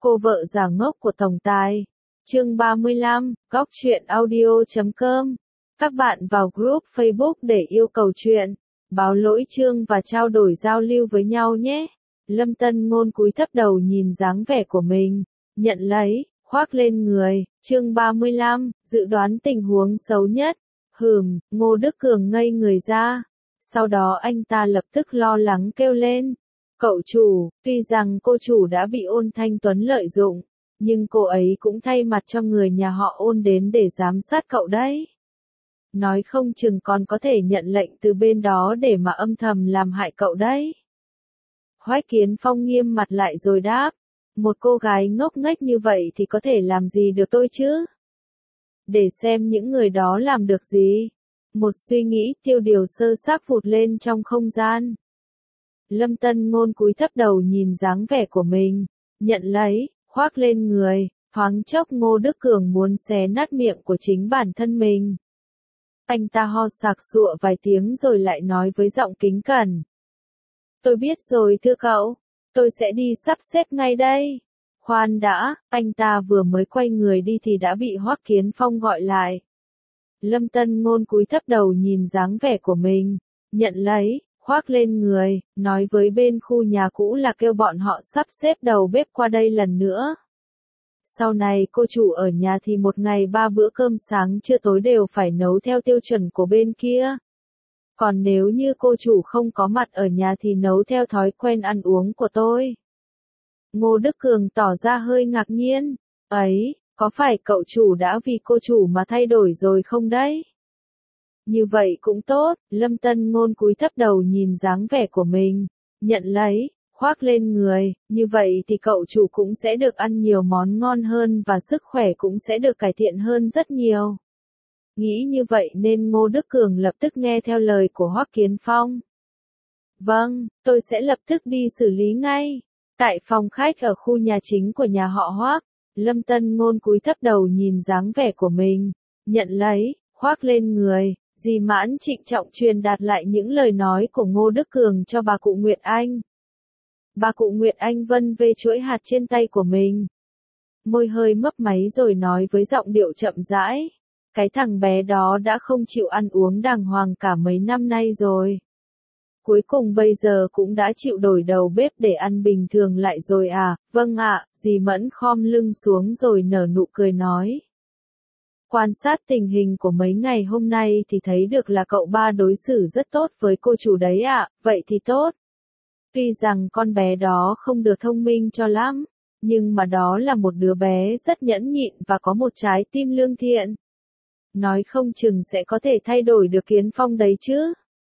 Cô vợ già ngốc của tổng tài. Chương 35, góc truyện audio.com. Các bạn vào group Facebook để yêu cầu chuyện, báo lỗi chương và trao đổi giao lưu với nhau nhé. Lâm Tân Ngôn cúi thấp đầu nhìn dáng vẻ của mình, nhận lấy, khoác lên người. Chương 35, dự đoán tình huống xấu nhất. Ngô Đức Cường ngây người ra. Sau đó anh ta lập tức lo lắng kêu lên. Cậu chủ, tuy rằng cô chủ đã bị Ôn Thanh Tuấn lợi dụng, nhưng cô ấy cũng thay mặt cho người nhà họ Ôn đến để giám sát cậu đấy. Nói không chừng còn có thể nhận lệnh từ bên đó để mà âm thầm làm hại cậu đấy. Hoắc Kiến Phong nghiêm mặt lại rồi đáp, một cô gái ngốc nghếch như vậy thì có thể làm gì được tôi chứ? Để xem những người đó làm được gì. Một suy nghĩ tiêu điều sơ xác vụt lên trong không gian. Lâm Tân Ngôn cúi thấp đầu nhìn dáng vẻ của mình, nhận lấy, khoác lên người, thoáng chốc Ngô Đức Cường muốn xé nát miệng của chính bản thân mình. Anh ta ho sặc sụa vài tiếng rồi lại nói với giọng kính cẩn. Tôi biết rồi thưa cậu, tôi sẽ đi sắp xếp ngay đây. Khoan đã, anh ta vừa mới quay người đi thì đã bị Hoắc Kiến Phong gọi lại. Lâm Tân Ngôn cúi thấp đầu nhìn dáng vẻ của mình, nhận lấy, khoác lên người, nói với bên khu nhà cũ là kêu bọn họ sắp xếp đầu bếp qua đây lần nữa. Sau này cô chủ ở nhà thì một ngày 3 bữa cơm sáng trưa tối đều phải nấu theo tiêu chuẩn của bên kia. Còn nếu như cô chủ không có mặt ở nhà thì nấu theo thói quen ăn uống của tôi. Ngô Đức Cường tỏ ra hơi ngạc nhiên. Ấy, có phải cậu chủ đã vì cô chủ mà thay đổi rồi không đấy? Như vậy cũng tốt, Lâm Tân Ngôn cúi thấp đầu nhìn dáng vẻ của mình, nhận lấy, khoác lên người, như vậy thì cậu chủ cũng sẽ được ăn nhiều món ngon hơn và sức khỏe cũng sẽ được cải thiện hơn rất nhiều. Nghĩ như vậy nên Ngô Đức Cường lập tức nghe theo lời của Hoắc Kiến Phong. Vâng, tôi sẽ lập tức đi xử lý ngay. Tại phòng khách ở khu nhà chính của nhà họ Hoắc, Lâm Tân Ngôn cúi thấp đầu nhìn dáng vẻ của mình, nhận lấy, khoác lên người. Dì Mãn trịnh trọng truyền đạt lại những lời nói của Ngô Đức Cường cho bà cụ Nguyệt Anh. Bà cụ Nguyệt Anh vân vê chuỗi hạt trên tay của mình. Môi hơi mấp máy rồi nói với giọng điệu chậm rãi. Cái thằng bé đó đã không chịu ăn uống đàng hoàng cả mấy năm nay rồi. Cuối cùng bây giờ cũng đã chịu đổi đầu bếp để ăn bình thường lại rồi à? Vâng ạ, dì Mẫn khom lưng xuống rồi nở nụ cười nói. Quan sát tình hình của mấy ngày hôm nay thì thấy được là cậu ba đối xử rất tốt với cô chủ đấy ạ, vậy thì tốt. Tuy rằng con bé đó không được thông minh cho lắm, nhưng mà đó là một đứa bé rất nhẫn nhịn và có một trái tim lương thiện. Nói không chừng sẽ có thể thay đổi được Kiến Phong đấy chứ.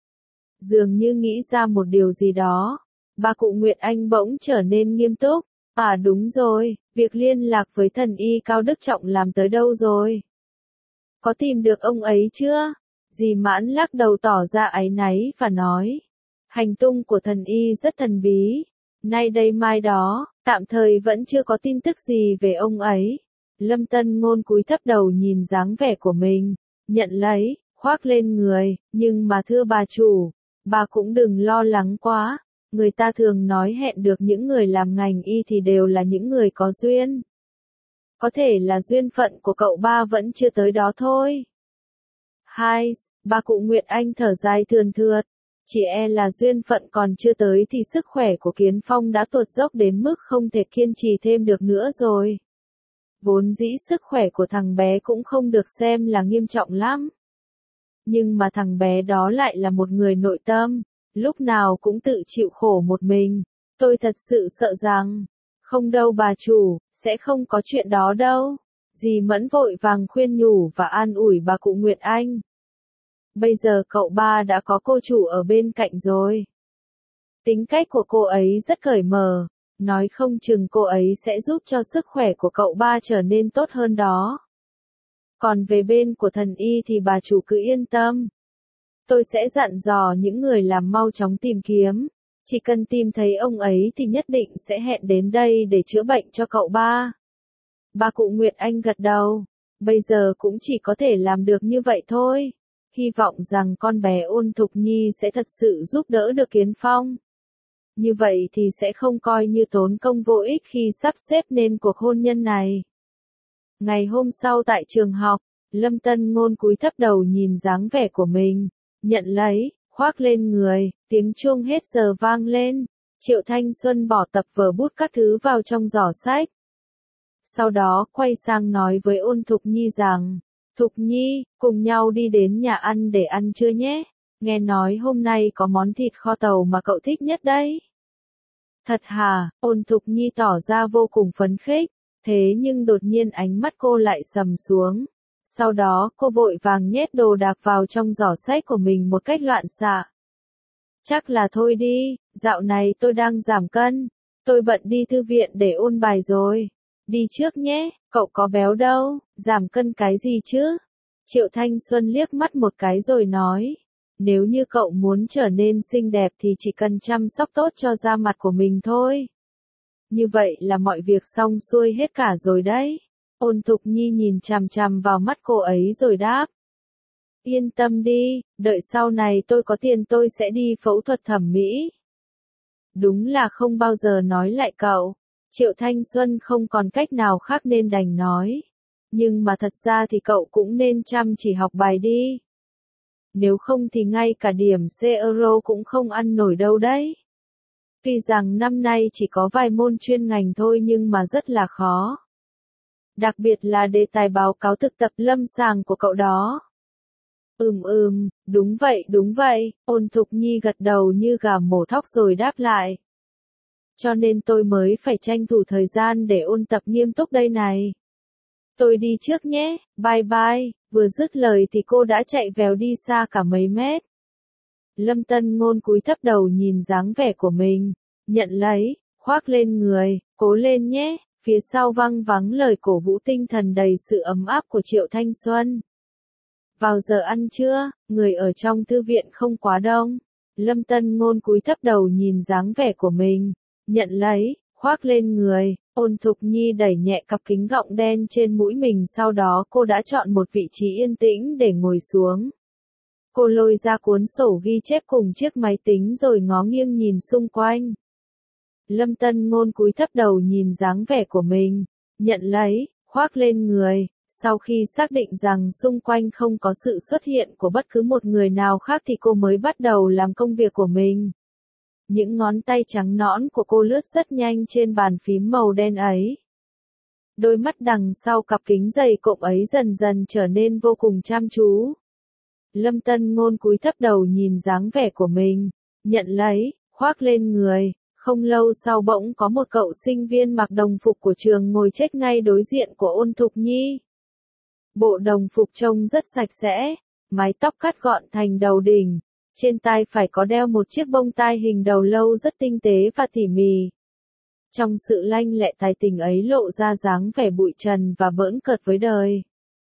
Dường như nghĩ ra một điều gì đó, bà cụ Nguyệt Anh bỗng trở nên nghiêm túc. À đúng rồi, việc liên lạc với thần y Cao Đức Trọng làm tới đâu rồi? Có tìm được ông ấy chưa? Dì Mãn lắc đầu tỏ ra áy náy và nói. Hành tung của thần y rất thần bí. Nay đây mai đó, tạm thời vẫn chưa có tin tức gì về ông ấy. Lâm Tân Ngôn cúi thấp đầu nhìn dáng vẻ của mình, nhận lấy, khoác lên người, nhưng mà thưa bà chủ, bà cũng đừng lo lắng quá. Người ta thường nói hẹn được những người làm ngành y thì đều là những người có duyên. Có thể là duyên phận của cậu ba vẫn chưa tới đó thôi. Hai, bà cụ Nguyệt Anh thở dài thườn thượt. Chỉ e là duyên phận còn chưa tới thì sức khỏe của Kiến Phong đã tuột dốc đến mức không thể kiên trì thêm được nữa rồi. Vốn dĩ sức khỏe của thằng bé cũng không được xem là nghiêm trọng lắm. Nhưng mà thằng bé đó lại là một người nội tâm, lúc nào cũng tự chịu khổ một mình. Tôi thật sự sợ rằng, không đâu bà chủ, sẽ không có chuyện đó đâu. Dì Mẫn vội vàng khuyên nhủ và an ủi bà cụ Nguyệt Anh. Bây giờ cậu ba đã có cô chủ ở bên cạnh rồi. Tính cách của cô ấy rất cởi mở, nói không chừng cô ấy sẽ giúp cho sức khỏe của cậu ba trở nên tốt hơn đó. Còn về bên của thần y thì bà chủ cứ yên tâm. Tôi sẽ dặn dò những người làm mau chóng tìm kiếm. Chỉ cần tìm thấy ông ấy thì nhất định sẽ hẹn đến đây để chữa bệnh cho cậu ba. Bà cụ Nguyệt Anh gật đầu. Bây giờ cũng chỉ có thể làm được như vậy thôi. Hy vọng rằng con bé Ôn Thục Nhi sẽ thật sự giúp đỡ được Kiến Phong. Như vậy thì sẽ không coi như tốn công vô ích khi sắp xếp nên cuộc hôn nhân này. Ngày hôm sau tại trường học, Lâm Tân Ngôn cúi thấp đầu nhìn dáng vẻ của mình, nhận lấy, khoác lên người, tiếng chuông hết giờ vang lên. Triệu Thanh Xuân bỏ tập vở bút các thứ vào trong giỏ sách. Sau đó quay sang nói với Ôn Thục Nhi rằng, Thục Nhi, cùng nhau đi đến nhà ăn để ăn trưa nhé. Nghe nói hôm nay có món thịt kho tàu mà cậu thích nhất đấy. Thật hả? Ôn Thục Nhi tỏ ra vô cùng phấn khích, thế nhưng đột nhiên ánh mắt cô lại sầm xuống. Sau đó cô vội vàng nhét đồ đạc vào trong giỏ sách của mình một cách loạn xạ. Chắc là thôi đi, dạo này tôi đang giảm cân, tôi bận đi thư viện để ôn bài rồi. Đi trước nhé, cậu có béo đâu, giảm cân cái gì chứ? Triệu Thanh Xuân liếc mắt một cái rồi nói, nếu như cậu muốn trở nên xinh đẹp thì chỉ cần chăm sóc tốt cho da mặt của mình thôi. Như vậy là mọi việc xong xuôi hết cả rồi đấy. Ôn Thục Nhi nhìn chằm chằm vào mắt cô ấy rồi đáp. Yên tâm đi, đợi sau này tôi có tiền tôi sẽ đi phẫu thuật thẩm mỹ. Đúng là không bao giờ nói lại cậu. Triệu Thanh Xuân không còn cách nào khác nên đành nói. Nhưng mà thật ra thì cậu cũng nên chăm chỉ học bài đi. Nếu không thì ngay cả điểm C-Euro cũng không ăn nổi đâu đấy. Tuy rằng năm nay chỉ có vài môn chuyên ngành thôi nhưng mà rất là khó. Đặc biệt là đề tài báo cáo thực tập lâm sàng của cậu đó. Đúng vậy, Ôn Thục Nhi gật đầu như gà mổ thóc rồi đáp lại. Cho nên tôi mới phải tranh thủ thời gian để ôn tập nghiêm túc đây này. Tôi đi trước nhé, bye bye, vừa dứt lời thì cô đã chạy vèo đi xa cả mấy mét. Lâm Tân Ngôn cúi thấp đầu nhìn dáng vẻ của mình, nhận lấy, khoác lên người, cố lên nhé, phía sau văng vắng lời cổ vũ tinh thần đầy sự ấm áp của Triệu Thanh Xuân. Vào giờ ăn trưa, người ở trong thư viện không quá đông. Lâm Tân Ngôn cúi thấp đầu nhìn dáng vẻ của mình, nhận lấy, khoác lên người, Ôn Thục Nhi đẩy nhẹ cặp kính gọng đen trên mũi mình sau đó cô đã chọn một vị trí yên tĩnh để ngồi xuống. Cô lôi ra cuốn sổ ghi chép cùng chiếc máy tính rồi ngó nghiêng nhìn xung quanh. Lâm Tân Ngôn cúi thấp đầu nhìn dáng vẻ của mình, nhận lấy, khoác lên người. Sau khi xác định rằng xung quanh không có sự xuất hiện của bất cứ một người nào khác thì cô mới bắt đầu làm công việc của mình. Những ngón tay trắng nõn của cô lướt rất nhanh trên bàn phím màu đen ấy. Đôi mắt đằng sau cặp kính dày cộm ấy dần dần trở nên vô cùng chăm chú. Lâm Tân Ngôn cúi thấp đầu nhìn dáng vẻ của mình, nhận lấy, khoác lên người. Không lâu sau bỗng có một cậu sinh viên mặc đồng phục của trường ngồi chết ngay đối diện của Ôn Thục Nhi. Bộ đồng phục trông rất sạch sẽ, mái tóc cắt gọn thành đầu đỉnh, trên tai phải có đeo một chiếc bông tai hình đầu lâu rất tinh tế và tỉ mỉ. Trong sự lanh lẹ tài tình ấy lộ ra dáng vẻ bụi trần và bỡn cợt với đời.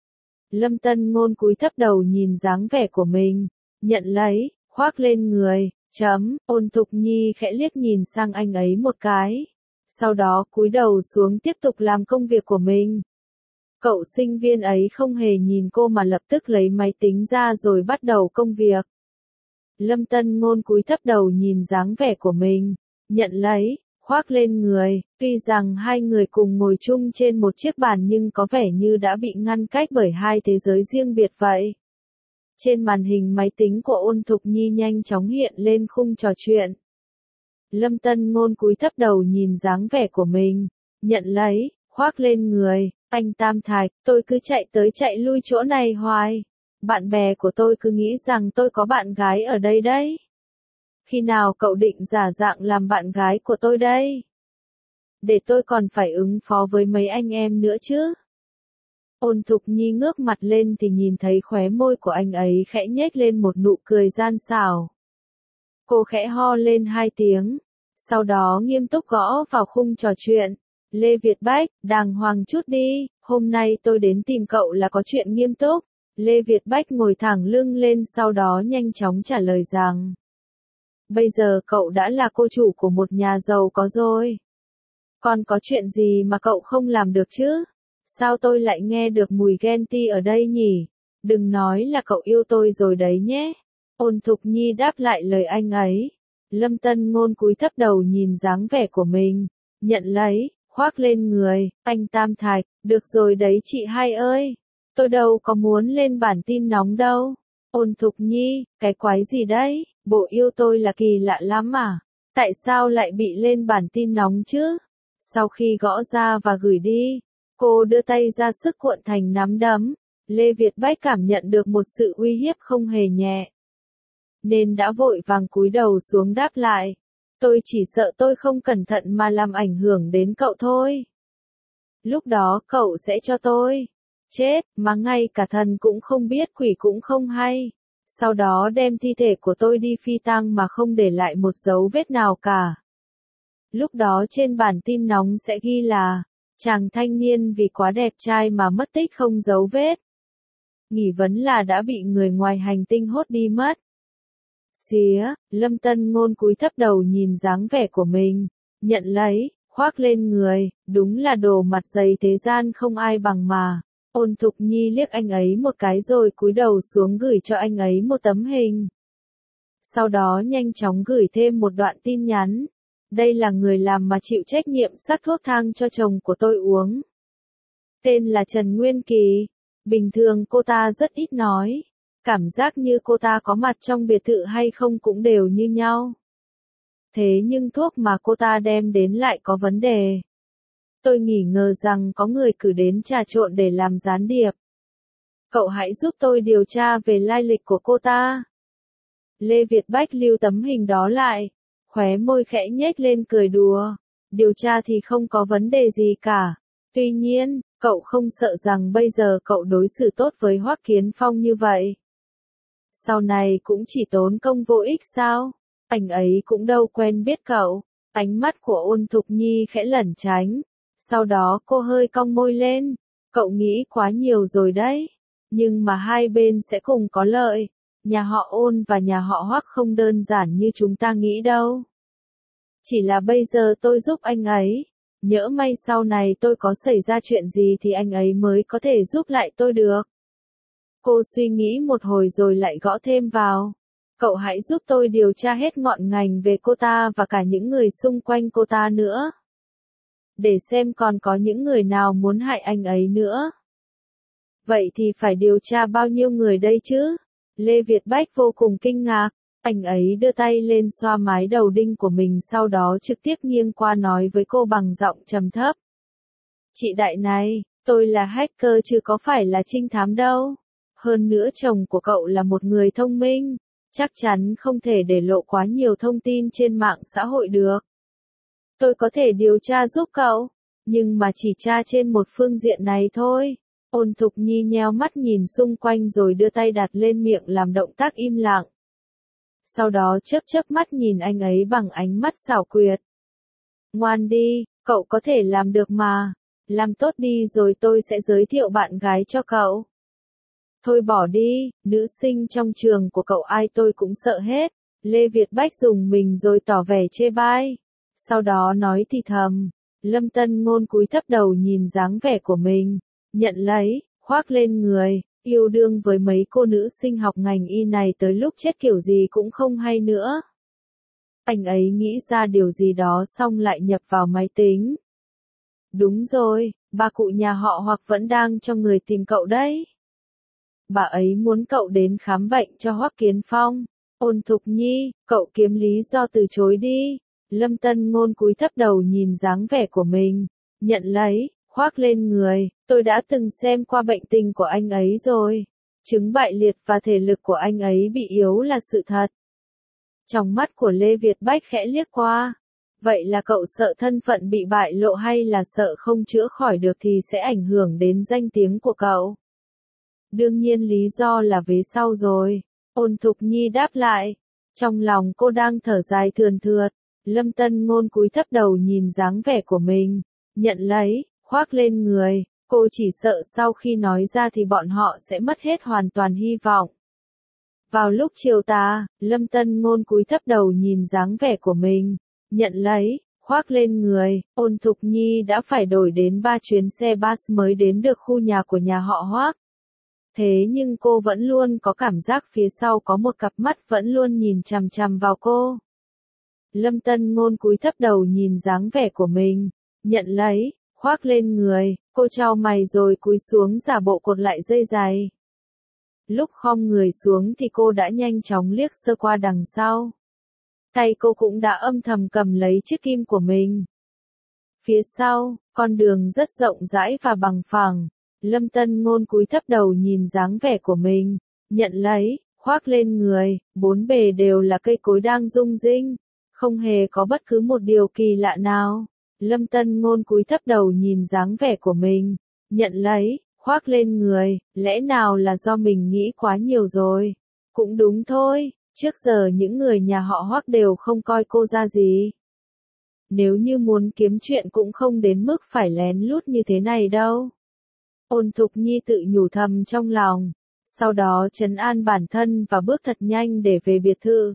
Lâm Tân Ngôn cúi thấp đầu nhìn dáng vẻ của mình, nhận lấy, khoác lên người, Ôn Thục Nhi khẽ liếc nhìn sang anh ấy một cái. Sau đó cúi đầu xuống tiếp tục làm công việc của mình. Cậu sinh viên ấy không hề nhìn cô mà lập tức lấy máy tính ra rồi bắt đầu công việc. Lâm Tân Ngôn cúi thấp đầu nhìn dáng vẻ của mình, nhận lấy, khoác lên người. Tuy rằng hai người cùng ngồi chung trên một chiếc bàn nhưng có vẻ như đã bị ngăn cách bởi hai thế giới riêng biệt vậy. Trên màn hình máy tính của Ôn Thục Nhi nhanh chóng hiện lên khung trò chuyện. Lâm Tân Ngôn cúi thấp đầu nhìn dáng vẻ của mình, nhận lấy, khoác lên người. Anh Tam Thạch, tôi cứ chạy tới chạy lui chỗ này hoài. Bạn bè của tôi cứ nghĩ rằng tôi có bạn gái ở đây đấy. Khi nào cậu định giả dạng làm bạn gái của tôi đây? Để tôi còn phải ứng phó với mấy anh em nữa chứ. Ôn Thục Nhi ngước mặt lên thì nhìn thấy khóe môi của anh ấy khẽ nhếch lên một nụ cười gian xảo. Cô khẽ ho lên 2 tiếng, sau đó nghiêm túc gõ vào khung trò chuyện. Lê Việt Bách, đàng hoàng chút đi, hôm nay tôi đến tìm cậu là có chuyện nghiêm túc. Lê Việt Bách ngồi thẳng lưng lên sau đó nhanh chóng trả lời rằng. Bây giờ cậu đã là cô chủ của một nhà giàu có rồi. Còn có chuyện gì mà cậu không làm được chứ? Sao tôi lại nghe được mùi ghen ti ở đây nhỉ? Đừng nói là cậu yêu tôi rồi đấy nhé. Ôn Thục Nhi đáp lại lời anh ấy. Lâm Tân Ngôn cúi thấp đầu nhìn dáng vẻ của mình, nhận lấy, khoác lên người, anh Tam Thạch, được rồi đấy chị hai ơi, tôi đâu có muốn lên bản tin nóng đâu. Ôn Thục Nhi, cái quái gì đấy, bộ yêu tôi là kỳ lạ lắm à, tại sao lại bị lên bản tin nóng chứ? Sau khi gõ ra và gửi đi, cô đưa tay ra sức cuộn thành nắm đấm, Lê Việt Bách cảm nhận được một sự uy hiếp không hề nhẹ, nên đã vội vàng cúi đầu xuống đáp lại. Tôi chỉ sợ tôi không cẩn thận mà làm ảnh hưởng đến cậu thôi. Lúc đó cậu sẽ cho tôi chết, mà ngay cả thần cũng không biết quỷ cũng không hay. Sau đó đem thi thể của tôi đi phi tang mà không để lại một dấu vết nào cả. Lúc đó trên bản tin nóng sẽ ghi là, chàng thanh niên vì quá đẹp trai mà mất tích không dấu vết. Nghi vấn là đã bị người ngoài hành tinh hốt đi mất. Xía, Lâm Tân Ngôn cúi thấp đầu nhìn dáng vẻ của mình, nhận lấy, khoác lên người, đúng là đồ mặt dày thế gian không ai bằng mà. Ôn Thục Nhi liếc anh ấy một cái rồi cúi đầu xuống gửi cho anh ấy một tấm hình. Sau đó nhanh chóng gửi thêm một đoạn tin nhắn. Đây là người làm mà chịu trách nhiệm sắc thuốc thang cho chồng của tôi uống. Tên là Trần Nguyên Kỳ. Bình thường cô ta rất ít nói. Cảm giác như cô ta có mặt trong biệt thự hay không cũng đều như nhau. Thế nhưng thuốc mà cô ta đem đến lại có vấn đề. Tôi nghi ngờ rằng có người cử đến trà trộn để làm gián điệp. Cậu hãy giúp tôi điều tra về lai lịch của cô ta. Lê Việt Bách lưu tấm hình đó lại, khóe môi khẽ nhếch lên cười đùa. Điều tra thì không có vấn đề gì cả. Tuy nhiên, cậu không sợ rằng bây giờ cậu đối xử tốt với Hoắc Kiến Phong như vậy. Sau này cũng chỉ tốn công vô ích sao? Anh ấy cũng đâu quen biết cậu. Ánh mắt của Ôn Thục Nhi khẽ lẩn tránh. Sau đó cô hơi cong môi lên. Cậu nghĩ quá nhiều rồi đấy. Nhưng mà hai bên sẽ cùng có lợi. Nhà họ Ôn và nhà họ Hoắc không đơn giản như chúng ta nghĩ đâu. Chỉ là bây giờ tôi giúp anh ấy. Nhỡ may sau này tôi có xảy ra chuyện gì thì anh ấy mới có thể giúp lại tôi được. Cô suy nghĩ một hồi rồi lại gõ thêm vào. Cậu hãy giúp tôi điều tra hết ngọn ngành về cô ta và cả những người xung quanh cô ta nữa. Để xem còn có những người nào muốn hại anh ấy nữa. Vậy thì phải điều tra bao nhiêu người đây chứ? Lê Việt Bách vô cùng kinh ngạc. Anh ấy đưa tay lên xoa mái đầu đinh của mình, sau đó trực tiếp nghiêng qua nói với cô bằng giọng trầm thấp. Chị đại này, tôi là hacker chứ có phải là trinh thám đâu. Hơn nữa chồng của cậu là một người thông minh, chắc chắn không thể để lộ quá nhiều thông tin trên mạng xã hội được. Tôi có thể điều tra giúp cậu, nhưng mà chỉ tra trên một phương diện này thôi. Ôn Thục Nhi nheo mắt nhìn xung quanh rồi đưa tay đặt lên miệng làm động tác im lặng. Sau đó chớp chớp mắt nhìn anh ấy bằng ánh mắt xảo quyệt. Ngoan đi, cậu có thể làm được mà. Làm tốt đi rồi tôi sẽ giới thiệu bạn gái cho cậu. Thôi bỏ đi, nữ sinh trong trường của cậu ai tôi cũng sợ hết. Lê Việt Bách dùng mình rồi tỏ vẻ chê bai. Sau đó nói thì thầm. Lâm Tân Ngôn cúi thấp đầu nhìn dáng vẻ của mình. Nhận lấy, khoác lên người. Yêu đương với mấy cô nữ sinh học ngành y này tới lúc chết kiểu gì cũng không hay nữa. Anh ấy nghĩ ra điều gì đó xong lại nhập vào máy tính. Đúng rồi, bà cụ nhà họ Hoặc vẫn đang cho người tìm cậu đấy. Bà ấy muốn cậu đến khám bệnh cho Hoắc Kiến Phong. Ôn Thục Nhi, cậu kiếm lý do từ chối đi. Lâm Tân Ngôn cúi thấp đầu nhìn dáng vẻ của mình. Nhận lấy, khoác lên người. Tôi đã từng xem qua bệnh tình của anh ấy rồi. Chứng bại liệt và thể lực của anh ấy bị yếu là sự thật. Trong mắt của Lê Việt Bách khẽ liếc qua. Vậy là cậu sợ thân phận bị bại lộ hay là sợ không chữa khỏi được thì sẽ ảnh hưởng đến danh tiếng của cậu? Đương nhiên lý do là vế sau rồi. Ôn Thục Nhi đáp lại. Trong lòng cô đang thở dài thườn thượt. Lâm Tân Ngôn cúi thấp đầu nhìn dáng vẻ của mình. Nhận lấy, khoác lên người. Cô chỉ sợ sau khi nói ra thì bọn họ sẽ mất hết hoàn toàn hy vọng. Vào lúc chiều tà, Lâm Tân Ngôn cúi thấp đầu nhìn dáng vẻ của mình. Nhận lấy, khoác lên người. Ôn Thục Nhi đã phải đổi đến 3 chuyến xe bus mới đến được khu nhà của nhà họ Hoắc. Thế nhưng cô vẫn luôn có cảm giác phía sau có một cặp mắt vẫn luôn nhìn chằm chằm vào cô. Lâm Tân Ngôn cúi thấp đầu nhìn dáng vẻ của mình, nhận lấy, khoác lên người, cô chau mày rồi cúi xuống giả bộ cột lại dây giày. Lúc khom người xuống thì cô đã nhanh chóng liếc sơ qua đằng sau. Tay cô cũng đã âm thầm cầm lấy chiếc kim của mình. Phía sau, con đường rất rộng rãi và bằng phẳng. Lâm Tân Ngôn cúi thấp đầu nhìn dáng vẻ của mình, nhận lấy, khoác lên người, bốn bề đều là cây cối đang rung rinh, không hề có bất cứ một điều kỳ lạ nào. Lâm Tân Ngôn cúi thấp đầu nhìn dáng vẻ của mình, nhận lấy, khoác lên người, lẽ nào là do mình nghĩ quá nhiều rồi? Cũng đúng thôi, trước giờ những người nhà họ Hoắc đều không coi cô ra gì. Nếu như muốn kiếm chuyện cũng không đến mức phải lén lút như thế này đâu. Ôn Thục Nhi tự nhủ thầm trong lòng, sau đó trấn an bản thân và bước thật nhanh để về biệt thự.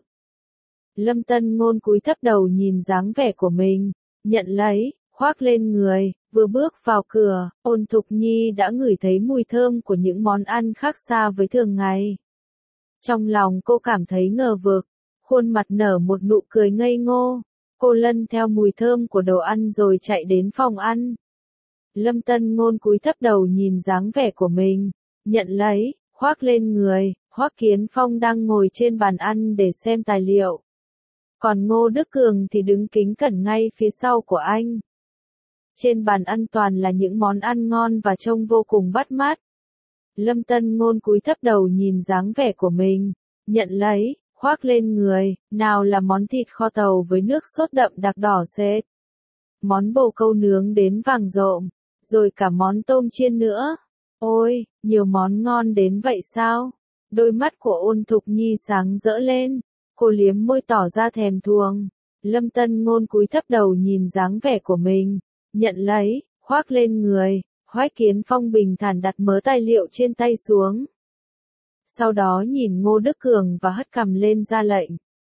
Lâm Tân Ngôn cúi thấp đầu nhìn dáng vẻ của mình, nhận lấy, khoác lên người, vừa bước vào cửa, Ôn Thục Nhi đã ngửi thấy mùi thơm của những món ăn khác xa với thường ngày. Trong lòng cô cảm thấy ngờ vực, khuôn mặt nở một nụ cười ngây ngô, cô lân theo mùi thơm của đồ ăn rồi chạy đến phòng ăn. Lâm Tân Ngôn cúi thấp đầu nhìn dáng vẻ của mình, nhận lấy, khoác lên người, Hoắc Kiến Phong đang ngồi trên bàn ăn để xem tài liệu. Còn Ngô Đức Cường thì đứng kính cẩn ngay phía sau của anh. Trên bàn ăn toàn là những món ăn ngon và trông vô cùng bắt mắt. Lâm Tân Ngôn cúi thấp đầu nhìn dáng vẻ của mình, nhận lấy, khoác lên người, nào là món thịt kho tàu với nước sốt đậm đặc đỏ sệt, món bồ câu nướng đến vàng rộm, rồi cả món tôm chiên nữa. Ôi, nhiều món ngon đến vậy sao? Đôi mắt của Ôn Thục Nhi sáng rỡ lên, cô liếm môi tỏ ra thèm thuồng. Lâm Tân Ngôn cúi thấp đầu nhìn dáng vẻ của mình, nhận lấy, khoác lên người, Hoắc Kiến Phong bình thản đặt mớ tài liệu trên tay xuống. Sau đó nhìn Ngô Đức Cường và hất cằm lên ra lệnh.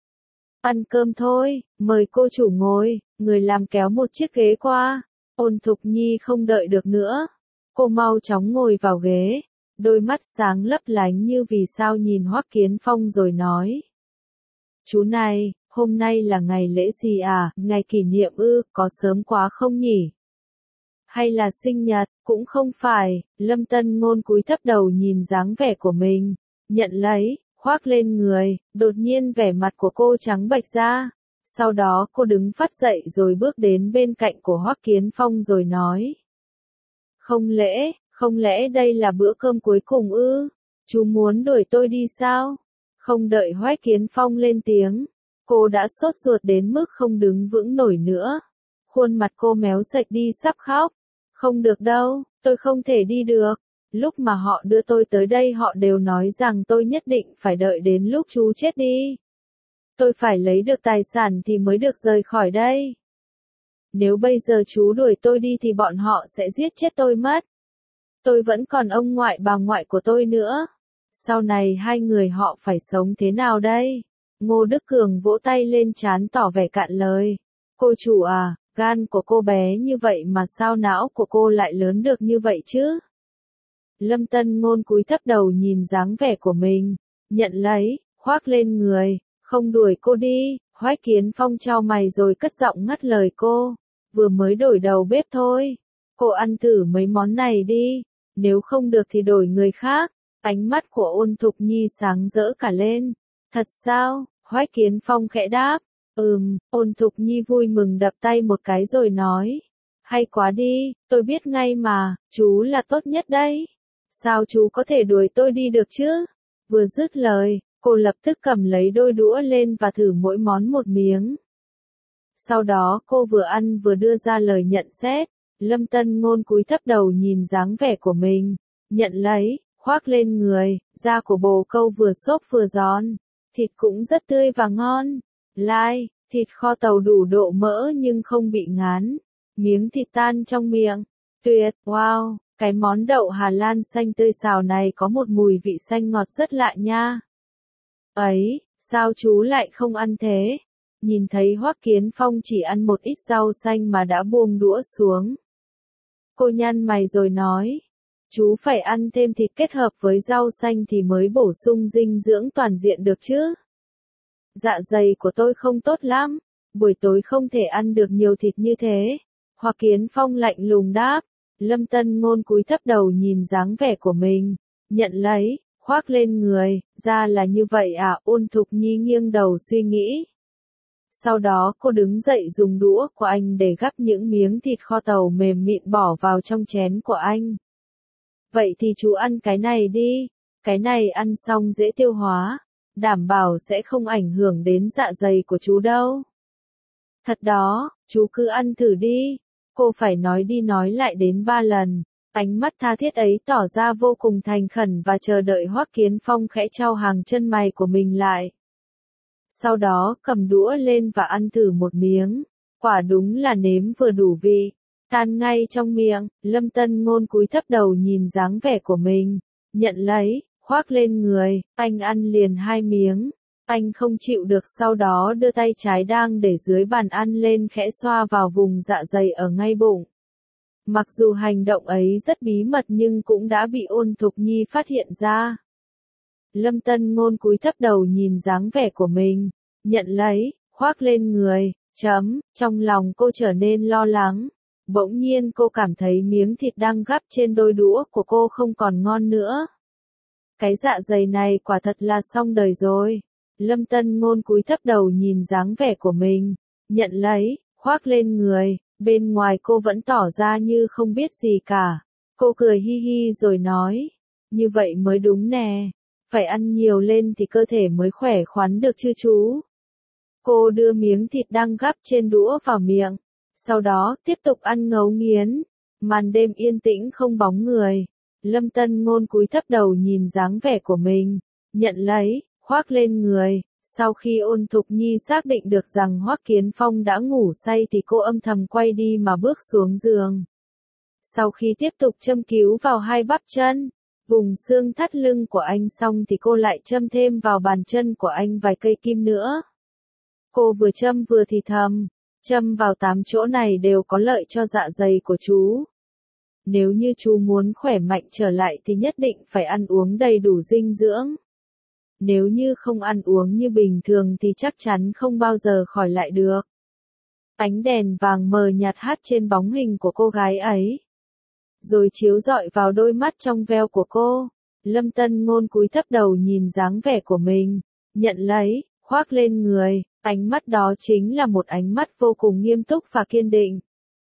Ăn cơm thôi, mời cô chủ ngồi, người làm kéo một chiếc ghế qua. Ôn Thục Nhi không đợi được nữa. Cô mau chóng ngồi vào ghế, đôi mắt sáng lấp lánh như vì sao nhìn Hoắc Kiến Phong rồi nói. Chú này, hôm nay là ngày lễ gì à, ngày kỷ niệm ư, có sớm quá không nhỉ? Hay là sinh nhật, cũng không phải, Lâm Tân Ngôn cúi thấp đầu nhìn dáng vẻ của mình, nhận lấy, khoác lên người, đột nhiên vẻ mặt của cô trắng bệch ra. Sau đó cô đứng phắt dậy rồi bước đến bên cạnh của Hoắc Kiến Phong rồi nói. Không lẽ đây là bữa cơm cuối cùng ư? Chú muốn đuổi tôi đi sao? Không đợi Hoắc Kiến Phong lên tiếng, cô đã sốt ruột đến mức không đứng vững nổi nữa. Khuôn mặt cô méo sạch đi sắp khóc. Không được đâu, tôi không thể đi được. Lúc mà họ đưa tôi tới đây họ đều nói rằng tôi nhất định phải đợi đến lúc chú chết đi. Tôi phải lấy được tài sản thì mới được rời khỏi đây. Nếu bây giờ chú đuổi tôi đi thì bọn họ sẽ giết chết tôi mất. Tôi vẫn còn ông ngoại bà ngoại của tôi nữa. Sau này hai người họ phải sống thế nào đây? Ngô Đức Cường vỗ tay lên trán tỏ vẻ cạn lời. Cô chủ à, gan của cô bé như vậy mà sao não của cô lại lớn được như vậy chứ? Lâm Tân Ngôn cúi thấp đầu nhìn dáng vẻ của mình, nhận lấy, khoác lên người, không đuổi cô đi. Hoắc Kiến Phong chau mày rồi cất giọng ngắt lời cô, vừa mới đổi đầu bếp thôi. Cô ăn thử mấy món này đi, nếu không được thì đổi người khác. Ánh mắt của Ôn Thục Nhi sáng rỡ cả lên. Thật sao? Hoắc Kiến Phong khẽ đáp. Ôn Thục Nhi vui mừng đập tay một cái rồi nói. Hay quá đi, tôi biết ngay mà, chú là tốt nhất đấy. Sao chú có thể đuổi tôi đi được chứ? Vừa dứt lời, cô lập tức cầm lấy đôi đũa lên và thử mỗi món một miếng. Sau đó cô vừa ăn vừa đưa ra lời nhận xét. Lâm Tân Ngôn cúi thấp đầu nhìn dáng vẻ của mình, nhận lấy, khoác lên người, da của bồ câu vừa xốp vừa giòn, thịt cũng rất tươi và ngon. Thịt kho tàu đủ độ mỡ nhưng không bị ngán, miếng thịt tan trong miệng. Tuyệt, wow, cái món đậu Hà Lan xanh tươi xào này có một mùi vị xanh ngọt rất lạ nha. Ấy, sao chú lại không ăn thế? Nhìn thấy Hoắc Kiến Phong chỉ ăn một ít rau xanh mà đã buông đũa xuống. Cô nhăn mày rồi nói, chú phải ăn thêm thịt kết hợp với rau xanh thì mới bổ sung dinh dưỡng toàn diện được chứ. Dạ dày của tôi không tốt lắm, Buổi tối không thể ăn được nhiều thịt như thế. Hoa Kiến Phong lạnh lùng đáp. Lâm Tân Ngôn cúi thấp đầu nhìn dáng vẻ của mình. Nhận lấy, khoác lên người, ra là như vậy à, Ôn Thục Nhi nghiêng đầu suy nghĩ. Sau đó cô đứng dậy dùng đũa của anh để gắp những miếng thịt kho tàu mềm mịn bỏ vào trong chén của anh. Vậy thì chú ăn cái này đi, cái này ăn xong dễ tiêu hóa, đảm bảo sẽ không ảnh hưởng đến dạ dày của chú đâu. Thật đó, chú cứ ăn thử đi. Cô phải nói đi nói lại đến 3 lần, ánh mắt tha thiết ấy tỏ ra vô cùng thành khẩn và chờ đợi Hoắc Kiến Phong khẽ chau hàng chân mày của mình lại. Sau đó cầm đũa lên và ăn thử một miếng, quả đúng là nếm vừa đủ vị, tan ngay trong miệng. Lâm Tân Ngôn cúi thấp đầu nhìn dáng vẻ của mình, nhận lấy, khoác lên người, anh ăn liền 2 miếng. Anh không chịu được, sau đó đưa tay trái đang để dưới bàn ăn lên khẽ xoa vào vùng dạ dày ở ngay bụng. Mặc dù hành động ấy rất bí mật nhưng cũng đã bị Ôn Thục Nhi phát hiện ra. Lâm Tân Ngôn cúi thấp đầu nhìn dáng vẻ của mình, nhận lấy, khoác lên người, trong lòng cô trở nên lo lắng. Bỗng nhiên cô cảm thấy miếng thịt đang gắp trên đôi đũa của cô không còn ngon nữa. Cái dạ dày này quả thật là xong đời rồi. Lâm Tân Ngôn cúi thấp đầu nhìn dáng vẻ của mình, nhận lấy, khoác lên người, bên ngoài cô vẫn tỏ ra như không biết gì cả. Cô cười hi hi rồi nói, như vậy mới đúng nè, phải ăn nhiều lên thì cơ thể mới khỏe khoắn được chứ chú. Cô đưa miếng thịt đang gắp trên đũa vào miệng, sau đó tiếp tục ăn ngấu nghiến. Màn đêm yên tĩnh không bóng người. Lâm Tân Ngôn cúi thấp đầu nhìn dáng vẻ của mình, nhận lấy, khoác lên người. Sau khi Ôn Thục Nhi xác định được rằng Hoắc Kiến Phong đã ngủ say thì cô âm thầm quay đi mà bước xuống giường. Sau khi tiếp tục châm cứu vào hai bắp chân, vùng xương thắt lưng của anh xong thì cô lại châm thêm vào bàn chân của anh vài cây kim nữa. Cô vừa châm vừa thì thầm, châm vào 8 chỗ này đều có lợi cho dạ dày của chú. Nếu như chú muốn khỏe mạnh trở lại thì nhất định phải ăn uống đầy đủ dinh dưỡng. Nếu như không ăn uống như bình thường thì chắc chắn không bao giờ khỏi lại được. Ánh đèn vàng mờ nhạt hắt trên bóng hình của cô gái ấy, rồi chiếu rọi vào đôi mắt trong veo của cô. Lâm Tân Ngôn cúi thấp đầu nhìn dáng vẻ của mình, nhận lấy, khoác lên người, ánh mắt đó chính là một ánh mắt vô cùng nghiêm túc và kiên định.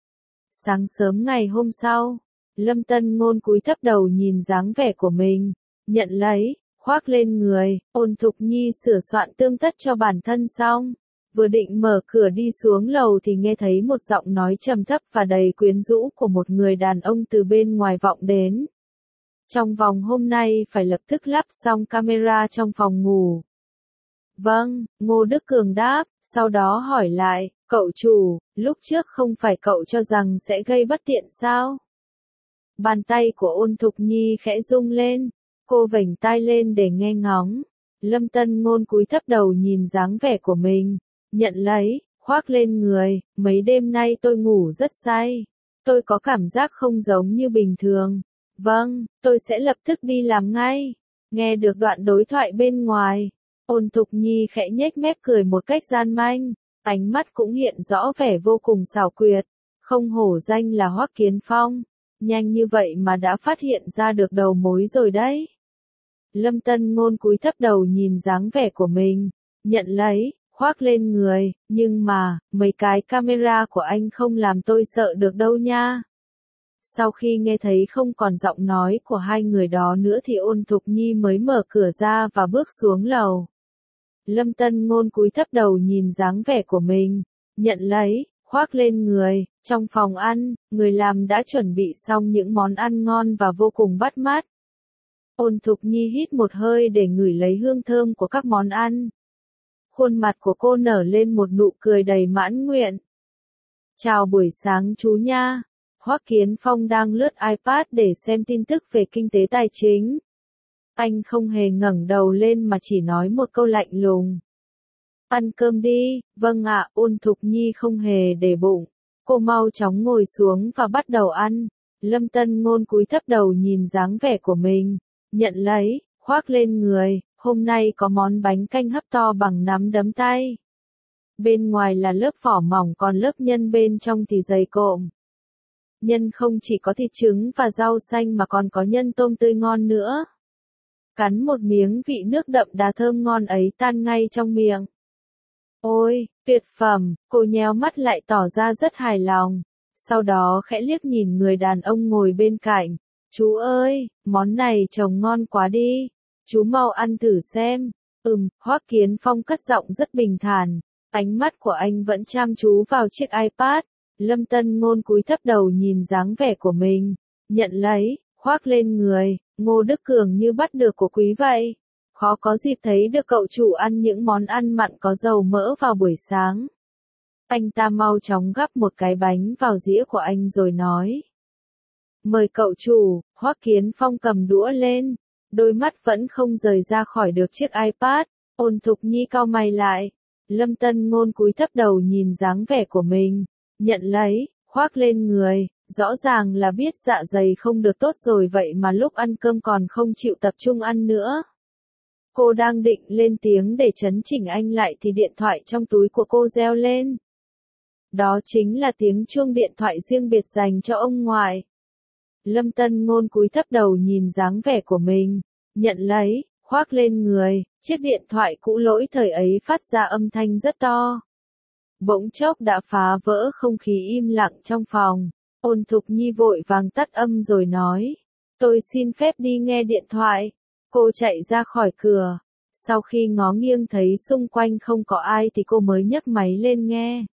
Sáng sớm ngày hôm sau, Lâm Tân Ngôn cúi thấp đầu nhìn dáng vẻ của mình, nhận lấy, khoác lên người. Ôn Thục Nhi sửa soạn tươm tất cho bản thân xong, vừa định mở cửa đi xuống lầu thì nghe thấy một giọng nói trầm thấp và đầy quyến rũ của một người đàn ông từ bên ngoài vọng đến. Trong vòng hôm nay phải lập tức lắp xong camera trong phòng ngủ. Vâng, Ngô Đức Cường đáp, sau đó hỏi lại, cậu chủ, lúc trước không phải cậu cho rằng sẽ gây bất tiện sao? Bàn tay của Ôn Thục Nhi khẽ rung lên, cô vểnh tai lên để nghe ngóng. Lâm Tân Ngôn cúi thấp đầu nhìn dáng vẻ của mình, nhận lấy, khoác lên người, mấy đêm nay tôi ngủ rất say. Tôi có cảm giác không giống như bình thường. Vâng, tôi sẽ lập tức đi làm ngay. Nghe được đoạn đối thoại bên ngoài, Ôn Thục Nhi khẽ nhếch mép cười một cách gian manh, ánh mắt cũng hiện rõ vẻ vô cùng xảo quyệt. Không hổ danh là Hoắc Kiến Phong, nhanh như vậy mà đã phát hiện ra được đầu mối rồi đấy. Lâm Tân Ngôn cúi thấp đầu nhìn dáng vẻ của mình, nhận lấy, khoác lên người, nhưng mà, mấy cái camera của anh không làm tôi sợ được đâu nha. Sau khi nghe thấy không còn giọng nói của hai người đó nữa thì Ôn Thục Nhi mới mở cửa ra và bước xuống lầu. Lâm Tân Ngôn cúi thấp đầu nhìn dáng vẻ của mình, nhận lấy, khoác lên người. Trong phòng ăn, người làm đã chuẩn bị xong những món ăn ngon và vô cùng bắt mắt. Ôn Thục Nhi hít một hơi để ngửi lấy hương thơm của các món ăn. Khuôn mặt của cô nở lên một nụ cười đầy mãn nguyện. Chào buổi sáng chú nha. Hoắc Kiến Phong đang lướt iPad để xem tin tức về kinh tế tài chính. Anh không hề ngẩng đầu lên mà chỉ nói một câu lạnh lùng. Ăn cơm đi. Vâng ạ. Ôn Thục Nhi không hề để bụng. Cô mau chóng ngồi xuống và bắt đầu ăn. Lâm Tân Ngôn cúi thấp đầu nhìn dáng vẻ của mình, nhận lấy, khoác lên người. Hôm nay có món bánh canh hấp to bằng nắm đấm tay. Bên ngoài là lớp vỏ mỏng còn lớp nhân bên trong thì dày cộm. Nhân không chỉ có thịt trứng và rau xanh mà còn có nhân tôm tươi ngon nữa. Cắn một miếng vị nước đậm đà thơm ngon ấy tan ngay trong miệng. Ôi, tuyệt phẩm, cô nhéo mắt lại tỏ ra rất hài lòng. Sau đó khẽ liếc nhìn người đàn ông ngồi bên cạnh. Chú ơi, món này trông ngon quá đi. Chú mau ăn thử xem. Hoắc Kiến Phong cất giọng rất bình thản. Ánh mắt của anh vẫn chăm chú vào chiếc iPad. Lâm Tân Ngôn cúi thấp đầu nhìn dáng vẻ của mình. Nhận lấy, khoác lên người. Ngô Đức Cường như bắt được của quý vậy. Khó có dịp thấy được cậu chủ ăn những món ăn mặn có dầu mỡ vào buổi sáng. Anh ta mau chóng gắp một cái bánh vào dĩa của anh rồi nói. Mời cậu chủ. Hoắc Kiến Phong cầm đũa lên. Đôi mắt vẫn không rời ra khỏi được chiếc iPad. Ôn Thục Nhi cau mày lại. Lâm Tân Ngôn cúi thấp đầu nhìn dáng vẻ của mình. Nhận lấy, khoác lên người. Rõ ràng là biết dạ dày không được tốt rồi vậy mà lúc ăn cơm còn không chịu tập trung ăn nữa. Cô đang định lên tiếng để chấn chỉnh anh lại thì điện thoại trong túi của cô reo lên. Đó chính là tiếng chuông điện thoại riêng biệt dành cho ông ngoại. Lâm Tân Ngôn cúi thấp đầu nhìn dáng vẻ của mình. Nhận lấy, khoác lên người, chiếc điện thoại cũ lỗi thời ấy phát ra âm thanh rất to. Bỗng chốc đã phá vỡ không khí im lặng trong phòng. Ôn Thục Nhi vội vàng tắt âm rồi nói. Tôi xin phép đi nghe điện thoại. Cô chạy ra khỏi cửa. Sau khi ngó nghiêng thấy xung quanh không có ai thì cô mới nhấc máy lên nghe.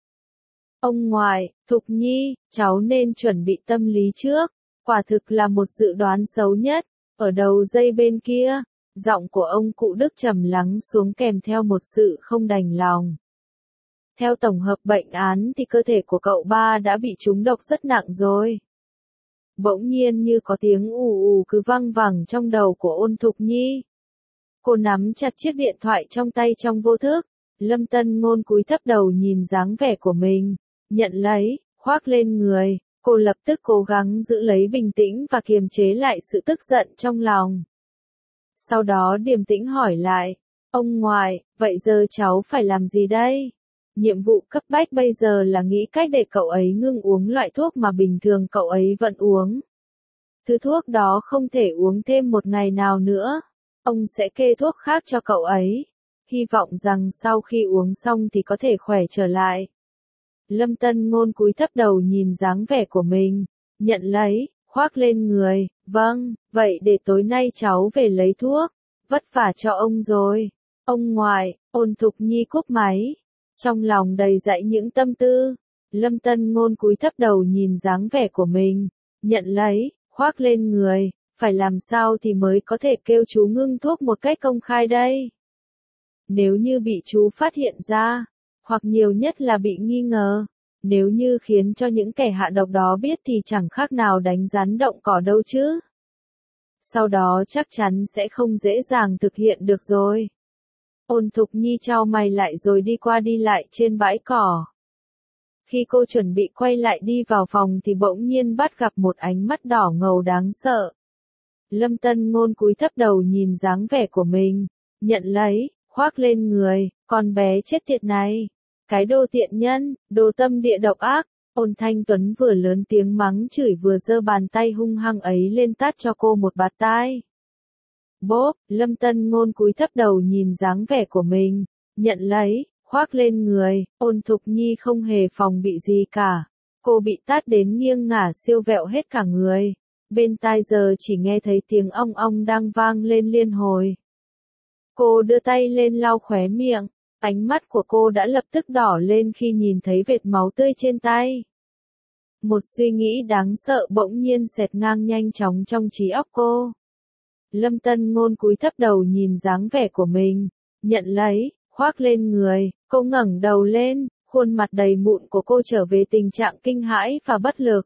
Ông ngoại, Thục Nhi, cháu nên chuẩn bị tâm lý trước. Quả thực là một dự đoán xấu nhất. Ở đầu dây bên kia, giọng của ông cụ Đức trầm lắng xuống kèm theo một sự không đành lòng. Theo tổng hợp bệnh án thì cơ thể của cậu ba đã bị trúng độc rất nặng rồi. Bỗng nhiên như có tiếng ù ù cứ văng vẳng trong đầu của Ôn Thục Nhi. Cô nắm chặt chiếc điện thoại trong tay trong vô thức. Lâm Tân Ngôn cúi thấp đầu nhìn dáng vẻ của mình. Nhận lấy, khoác lên người. Cô lập tức cố gắng giữ lấy bình tĩnh và kiềm chế lại sự tức giận trong lòng. Sau đó điềm tĩnh hỏi lại. Ông ngoại, vậy giờ cháu phải làm gì đây? Nhiệm vụ cấp bách bây giờ là nghĩ cách để cậu ấy ngưng uống loại thuốc mà bình thường cậu ấy vẫn uống. Thứ thuốc đó không thể uống thêm một ngày nào nữa. Ông sẽ kê thuốc khác cho cậu ấy. Hy vọng rằng sau khi uống xong thì có thể khỏe trở lại. Lâm Tân Ngôn cúi thấp đầu nhìn dáng vẻ của mình. Nhận lấy, khoác lên người. Vâng, vậy để tối nay cháu về lấy thuốc. Vất vả cho ông rồi. Ông ngoại, Ôn Thục Nhi cúp máy. Trong lòng đầy dẫy những tâm tư. Lâm Tân Ngôn cúi thấp đầu nhìn dáng vẻ của mình. Nhận lấy, khoác lên người. Phải làm sao thì mới có thể kêu chú ngưng thuốc một cách công khai đây? Nếu như bị chú phát hiện ra, hoặc nhiều nhất là bị nghi ngờ, nếu như khiến cho những kẻ hạ độc đó biết thì chẳng khác nào đánh rắn động cỏ đâu chứ. Sau đó chắc chắn sẽ không dễ dàng thực hiện được rồi. Ôn Thục Nhi chau mày lại rồi đi qua đi lại trên bãi cỏ. Khi cô chuẩn bị quay lại đi vào phòng thì bỗng nhiên bắt gặp một ánh mắt đỏ ngầu đáng sợ. Lâm Tân Ngôn cúi thấp đầu nhìn dáng vẻ của mình. Nhận lấy, khoác lên người. Con bé chết tiệt này. Cái đồ tiện nhân, đồ tâm địa độc ác. Ôn Thanh Tuấn vừa lớn tiếng mắng chửi vừa giơ bàn tay hung hăng ấy lên tát cho cô một bạt tai. Bốp, Lâm Tân Ngôn cúi thấp đầu nhìn dáng vẻ của mình. Nhận lấy, khoác lên người. Ôn Thục Nhi không hề phòng bị gì cả. Cô bị tát đến nghiêng ngả siêu vẹo hết cả người. Bên tai giờ chỉ nghe thấy tiếng ong ong đang vang lên liên hồi. Cô đưa tay lên lau khóe miệng. Ánh mắt của cô đã lập tức đỏ lên khi nhìn thấy vệt máu tươi trên tay. Một suy nghĩ đáng sợ bỗng nhiên xẹt ngang nhanh chóng trong trí óc cô. Lâm Tân Ngôn cúi thấp đầu nhìn dáng vẻ của mình. Nhận lấy, khoác lên người. Cô ngẩng đầu lên, khuôn mặt đầy mụn của cô trở về tình trạng kinh hãi và bất lực.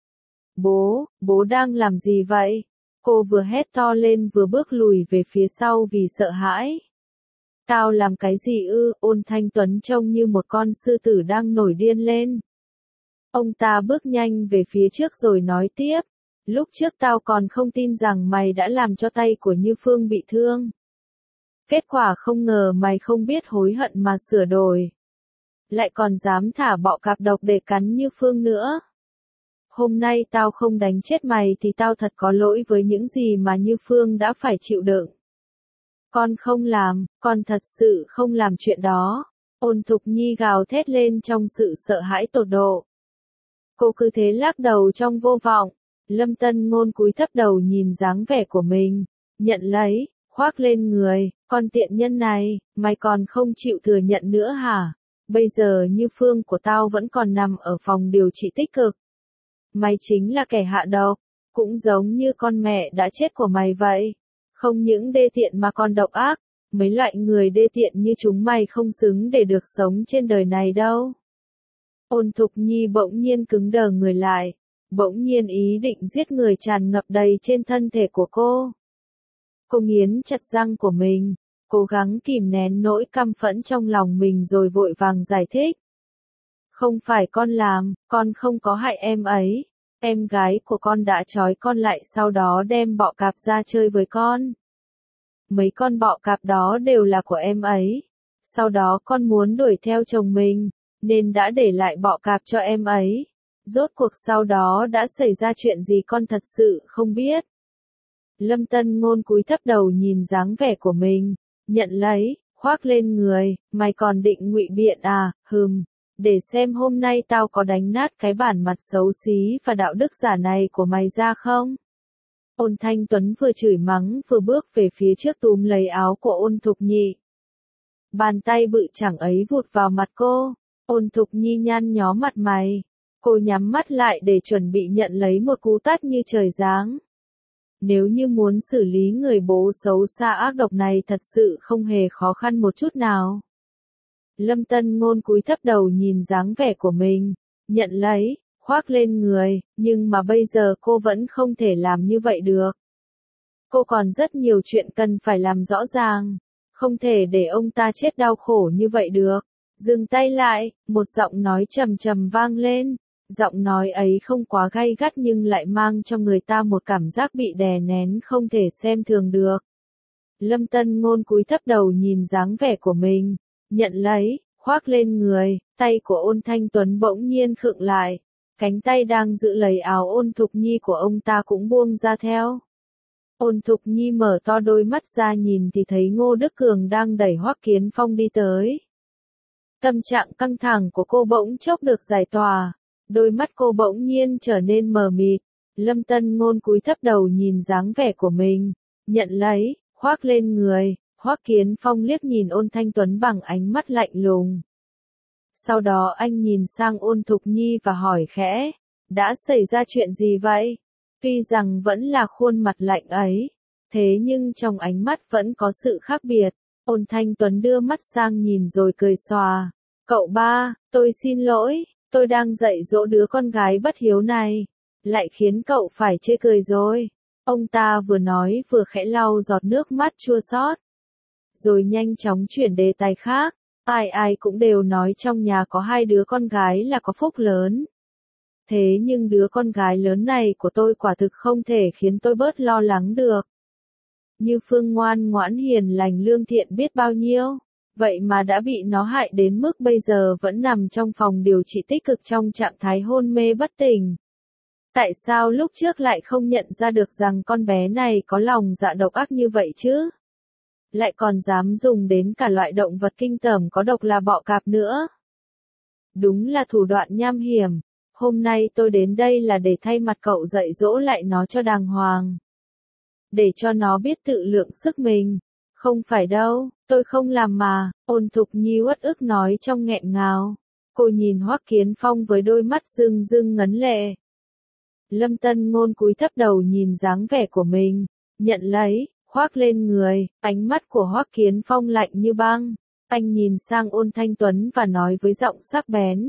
Bố đang làm gì vậy? Cô vừa hét to lên vừa bước lùi về phía sau vì sợ hãi. Tao làm cái gì ư? Ôn Thanh Tuấn trông như một con sư tử đang nổi điên lên. Ông ta bước nhanh về phía trước rồi nói tiếp. Lúc trước tao còn không tin rằng mày đã làm cho tay của Như Phương bị thương. Kết quả không ngờ mày không biết hối hận mà sửa đổi. lại còn dám thả bọ cạp độc để cắn Như Phương nữa. Hôm nay tao không đánh chết mày thì tao thật có lỗi với những gì mà Như Phương đã phải chịu đựng. Con không làm, con thật sự không làm chuyện đó. Ôn Thục Nhi gào thét lên trong sự sợ hãi tột độ. Cô cứ thế lắc đầu trong vô vọng. Lâm Tân Ngôn cúi thấp đầu nhìn dáng vẻ của mình, nhận lấy, khoác lên người, con tiện nhân này, mày còn không chịu thừa nhận nữa hả? Bây giờ Như Phương của tao vẫn còn nằm ở phòng điều trị tích cực. Mày chính là kẻ hạ độc, cũng giống như con mẹ đã chết của mày vậy. Không những đê tiện mà còn độc ác, mấy loại người đê tiện như chúng mày không xứng để được sống trên đời này đâu. Ôn Thục Nhi bỗng nhiên cứng đờ người lại, bỗng nhiên ý định giết người tràn ngập đầy trên thân thể của cô. Cô nghiến chặt răng của mình, cố gắng kìm nén nỗi căm phẫn trong lòng mình rồi vội vàng giải thích. Không phải con làm, con không có hại em ấy. Em gái của con đã trói con lại sau đó đem bọ cạp ra chơi với con. Mấy con bọ cạp đó đều là của em ấy. Sau đó con muốn đuổi theo chồng mình, nên đã để lại bọ cạp cho em ấy. Rốt cuộc sau đó đã xảy ra chuyện gì con thật sự không biết. Lâm Tân Ngôn cúi thấp đầu nhìn dáng vẻ của mình, nhận lấy, khoác lên người, mày còn định ngụy biện à, để xem hôm nay tao có đánh nát cái bản mặt xấu xí và đạo đức giả này của mày ra không? Ôn Thanh Tuấn vừa chửi mắng vừa bước về phía trước túm lấy áo của Ôn Thục Nhi. Bàn tay bự chảng ấy vụt vào mặt cô, Ôn Thục Nhi nhăn nhó mặt mày. Cô nhắm mắt lại để chuẩn bị nhận lấy một cú tát như trời giáng. Nếu như muốn xử lý người bố xấu xa ác độc này thật sự không hề khó khăn một chút nào. Lâm Tân Ngôn cúi thấp đầu nhìn dáng vẻ của mình, nhận lấy, khoác lên người, nhưng mà bây giờ cô vẫn không thể làm như vậy được. Cô còn rất nhiều chuyện cần phải làm rõ ràng, không thể để ông ta chết đau khổ như vậy được. Dừng tay lại, một giọng nói trầm trầm vang lên. Giọng nói ấy không quá gay gắt nhưng lại mang cho người ta một cảm giác bị đè nén không thể xem thường được. Lâm Tân Ngôn cúi thấp đầu nhìn dáng vẻ của mình, nhận lấy, khoác lên người, tay của Ôn Thanh Tuấn bỗng nhiên khựng lại, cánh tay đang giữ lấy áo Ôn Thục Nhi của ông ta cũng buông ra theo. Ôn Thục Nhi mở to đôi mắt ra nhìn thì thấy Ngô Đức Cường đang đẩy Hoắc Kiến Phong đi tới. Tâm trạng căng thẳng của cô bỗng chốc được giải tỏa. Đôi mắt cô bỗng nhiên trở nên mờ mịt, Lâm Tân Ngôn cúi thấp đầu nhìn dáng vẻ của mình, nhận lấy, khoác lên người, Hoắc Kiến Phong liếc nhìn Ôn Thanh Tuấn bằng ánh mắt lạnh lùng. Sau đó anh nhìn sang Ôn Thục Nhi và hỏi khẽ, đã xảy ra chuyện gì vậy? Tuy rằng vẫn là khuôn mặt lạnh ấy, thế nhưng trong ánh mắt vẫn có sự khác biệt. Ôn Thanh Tuấn đưa mắt sang nhìn rồi cười xòa, cậu ba, tôi xin lỗi. Tôi đang dạy dỗ đứa con gái bất hiếu này, lại khiến cậu phải chê cười rồi. Ông ta vừa nói vừa khẽ lau giọt nước mắt chua xót, rồi nhanh chóng chuyển đề tài khác. Ai ai cũng đều nói trong nhà có hai đứa con gái là có phúc lớn. Thế nhưng đứa con gái lớn này của tôi quả thực không thể khiến tôi bớt lo lắng được. Như Phương ngoan ngoãn hiền lành lương thiện biết bao nhiêu. Vậy mà đã bị nó hại đến mức bây giờ vẫn nằm trong phòng điều trị tích cực trong trạng thái hôn mê bất tỉnh. Tại sao lúc trước lại không nhận ra được rằng con bé này có lòng dạ độc ác như vậy chứ? Lại còn dám dùng đến cả loại động vật kinh tởm có độc là bọ cạp nữa. Đúng là thủ đoạn nham hiểm. Hôm nay tôi đến đây là để thay mặt cậu dạy dỗ lại nó cho đàng hoàng. Để cho nó biết tự lượng sức mình. Không phải đâu, tôi không làm mà, Ôn Thục Nhi uất ức nói trong nghẹn ngào. Cô nhìn Hoắc Kiến Phong với đôi mắt rưng rưng ngấn lệ. Lâm Tân Ngôn cúi thấp đầu nhìn dáng vẻ của mình, nhận lấy, khoác lên người, ánh mắt của Hoắc Kiến Phong lạnh như băng. Anh nhìn sang Ôn Thanh Tuấn và nói với giọng sắc bén.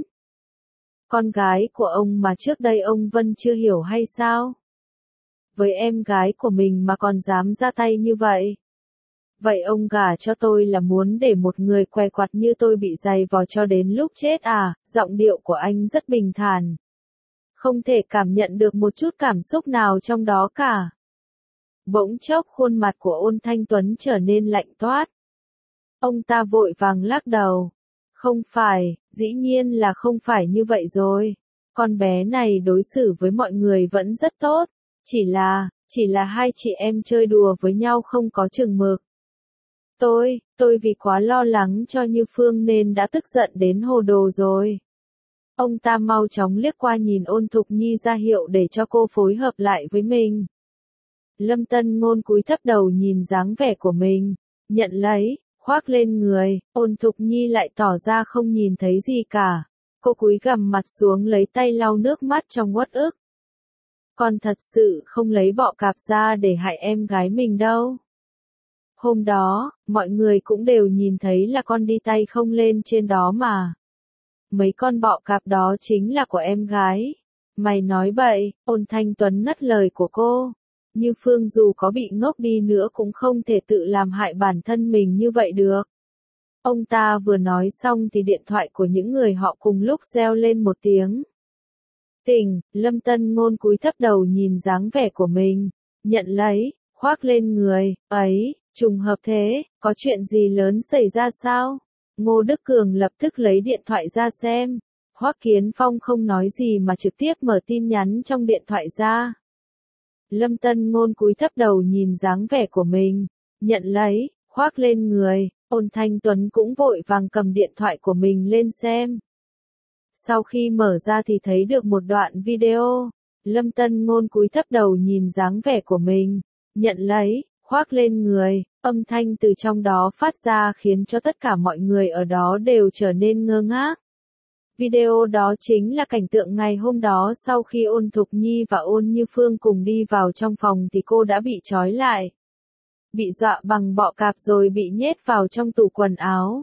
Con gái của ông mà trước đây ông Vân chưa hiểu hay sao? Với em gái của mình mà còn dám ra tay như vậy? Vậy ông gả cho tôi là muốn để một người què quặt như tôi bị giày vò cho đến lúc chết à? Giọng điệu của anh rất bình thản. Không thể cảm nhận được một chút cảm xúc nào trong đó cả. Bỗng chốc khuôn mặt của Ôn Thanh Tuấn trở nên lạnh toát. Ông ta vội vàng lắc đầu. Không phải, dĩ nhiên là không phải như vậy rồi. Con bé này đối xử với mọi người vẫn rất tốt, chỉ là hai chị em chơi đùa với nhau không có chừng mực. Tôi vì quá lo lắng cho Như Phương nên đã tức giận đến hồ đồ rồi. Ông ta mau chóng liếc qua nhìn Ôn Thục Nhi ra hiệu để cho cô phối hợp lại với mình. Lâm Tân Ngôn cúi thấp đầu nhìn dáng vẻ của mình, nhận lấy, khoác lên người, Ôn Thục Nhi lại tỏ ra không nhìn thấy gì cả. Cô cúi gằm mặt xuống lấy tay lau nước mắt trong uất ức. Con thật sự không lấy bọ cạp ra để hại em gái mình đâu. Hôm đó, mọi người cũng đều nhìn thấy là con đi tay không lên trên đó mà. Mấy con bọ cạp đó chính là của em gái. Mày nói bậy, Ôn Thanh Tuấn ngắt lời của cô. Như Phương dù có bị ngốc đi nữa cũng không thể tự làm hại bản thân mình như vậy được. Ông ta vừa nói xong thì điện thoại của những người họ cùng lúc reo lên một tiếng. Tỉnh, Lâm Tân Ngôn cúi thấp đầu nhìn dáng vẻ của mình, nhận lấy, khoác lên người, ấy, trùng hợp thế, có chuyện gì lớn xảy ra sao? Ngô Đức Cường lập tức lấy điện thoại ra xem. Hoắc Kiến Phong không nói gì mà trực tiếp mở tin nhắn trong điện thoại ra. Lâm Tân Ngôn cúi thấp đầu nhìn dáng vẻ của mình, nhận lấy, khoác lên người, Ôn Thanh Tuấn cũng vội vàng cầm điện thoại của mình lên xem. Sau khi mở ra thì thấy được một đoạn video, Lâm Tân Ngôn cúi thấp đầu nhìn dáng vẻ của mình, nhận lấy, khoác lên người, âm thanh từ trong đó phát ra khiến cho tất cả mọi người ở đó đều trở nên ngơ ngác. Video đó chính là cảnh tượng ngày hôm đó sau khi Ôn Thục Nhi và Ôn Như Phương cùng đi vào trong phòng thì cô đã bị trói lại. Bị dọa bằng bọ cạp rồi bị nhét vào trong tủ quần áo.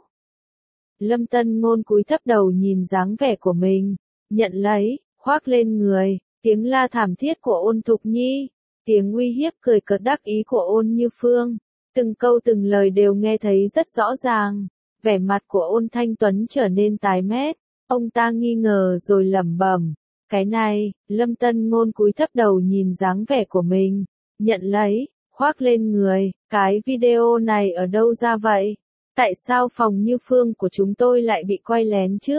Lâm Tân Ngôn cúi thấp đầu nhìn dáng vẻ của mình, nhận lấy, khoác lên người, tiếng la thảm thiết của Ôn Thục Nhi, tiếng uy hiếp cười cợt đắc ý của Ôn Như Phương, từng câu từng lời đều nghe thấy rất rõ ràng. Vẻ mặt của Ôn Thanh Tuấn trở nên tái mét, ông ta nghi ngờ rồi lẩm bẩm, cái này, Lâm Tân Ngôn cúi thấp đầu nhìn dáng vẻ của mình, nhận lấy, khoác lên người, cái video này ở đâu ra vậy? Tại sao phòng Như Phương của chúng tôi lại bị quay lén chứ?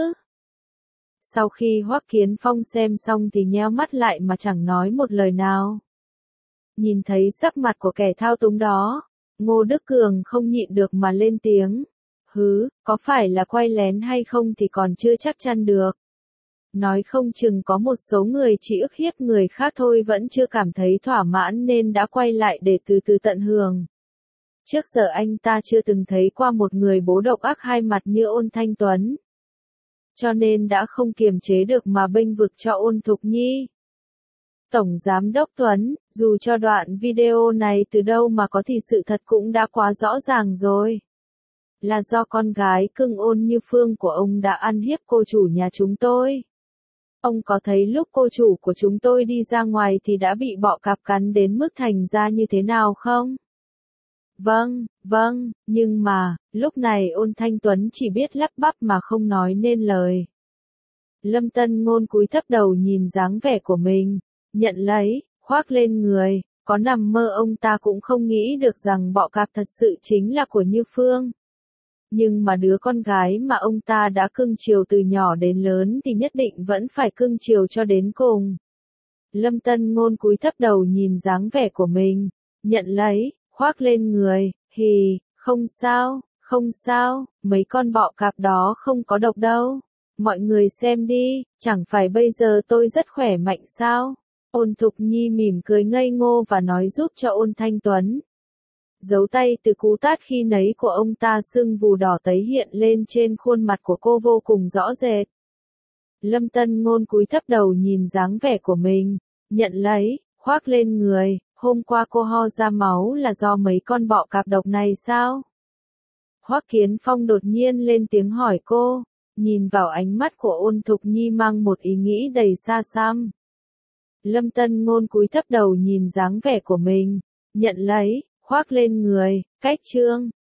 Sau khi Hoắc Kiến Phong xem xong thì nheo mắt lại mà chẳng nói một lời nào. Nhìn thấy sắc mặt của kẻ thao túng đó, Ngô Đức Cường không nhịn được mà lên tiếng. Có phải là quay lén hay không thì còn chưa chắc chắn được. Nói không chừng có một số người chỉ ức hiếp người khác thôi vẫn chưa cảm thấy thỏa mãn nên đã quay lại để từ từ tận hưởng. Trước giờ anh ta chưa từng thấy qua một người bố độc ác hai mặt như Ôn Thanh Tuấn. Cho nên đã không kiềm chế được mà bênh vực cho Ôn Thục Nhi. Tổng Giám đốc Tuấn, dù cho đoạn video này từ đâu mà có thì sự thật cũng đã quá rõ ràng rồi. Là do con gái cưng Ôn Như Phương của ông đã ăn hiếp cô chủ nhà chúng tôi. Ông có thấy lúc cô chủ của chúng tôi đi ra ngoài thì đã bị bọ cạp cắn đến mức thành ra như thế nào không? Vâng, nhưng mà, lúc này Ôn Thanh Tuấn chỉ biết lắp bắp mà không nói nên lời. Lâm Tân Ngôn cúi thấp đầu nhìn dáng vẻ của mình, nhận lấy, khoác lên người, có nằm mơ ông ta cũng không nghĩ được rằng bọ cạp thật sự chính là của Như Phương. Nhưng mà đứa con gái mà ông ta đã cưng chiều từ nhỏ đến lớn thì nhất định vẫn phải cưng chiều cho đến cùng. Lâm Tân Ngôn cúi thấp đầu nhìn dáng vẻ của mình, nhận lấy, khoác lên người, không sao, mấy con bọ cạp đó không có độc đâu. Mọi người xem đi, chẳng phải bây giờ tôi rất khỏe mạnh sao? Ôn Thục Nhi mỉm cười ngây ngô và nói giúp cho Ôn Thanh Tuấn. Dấu tay từ cú tát khi nấy của ông ta sưng vù đỏ tấy hiện lên trên khuôn mặt của cô vô cùng rõ rệt. Lâm Tân Ngôn cúi thấp đầu nhìn dáng vẻ của mình, nhận lấy, khoác lên người, hôm qua cô ho ra máu là do mấy con bọ cạp độc này sao? Hoắc Kiến Phong đột nhiên lên tiếng hỏi cô, nhìn vào ánh mắt của Ôn Thục Nhi mang một ý nghĩ đầy xa xăm. Lâm Tân Ngôn cúi thấp đầu nhìn dáng vẻ của mình, nhận lấy, khoác lên người, cách chương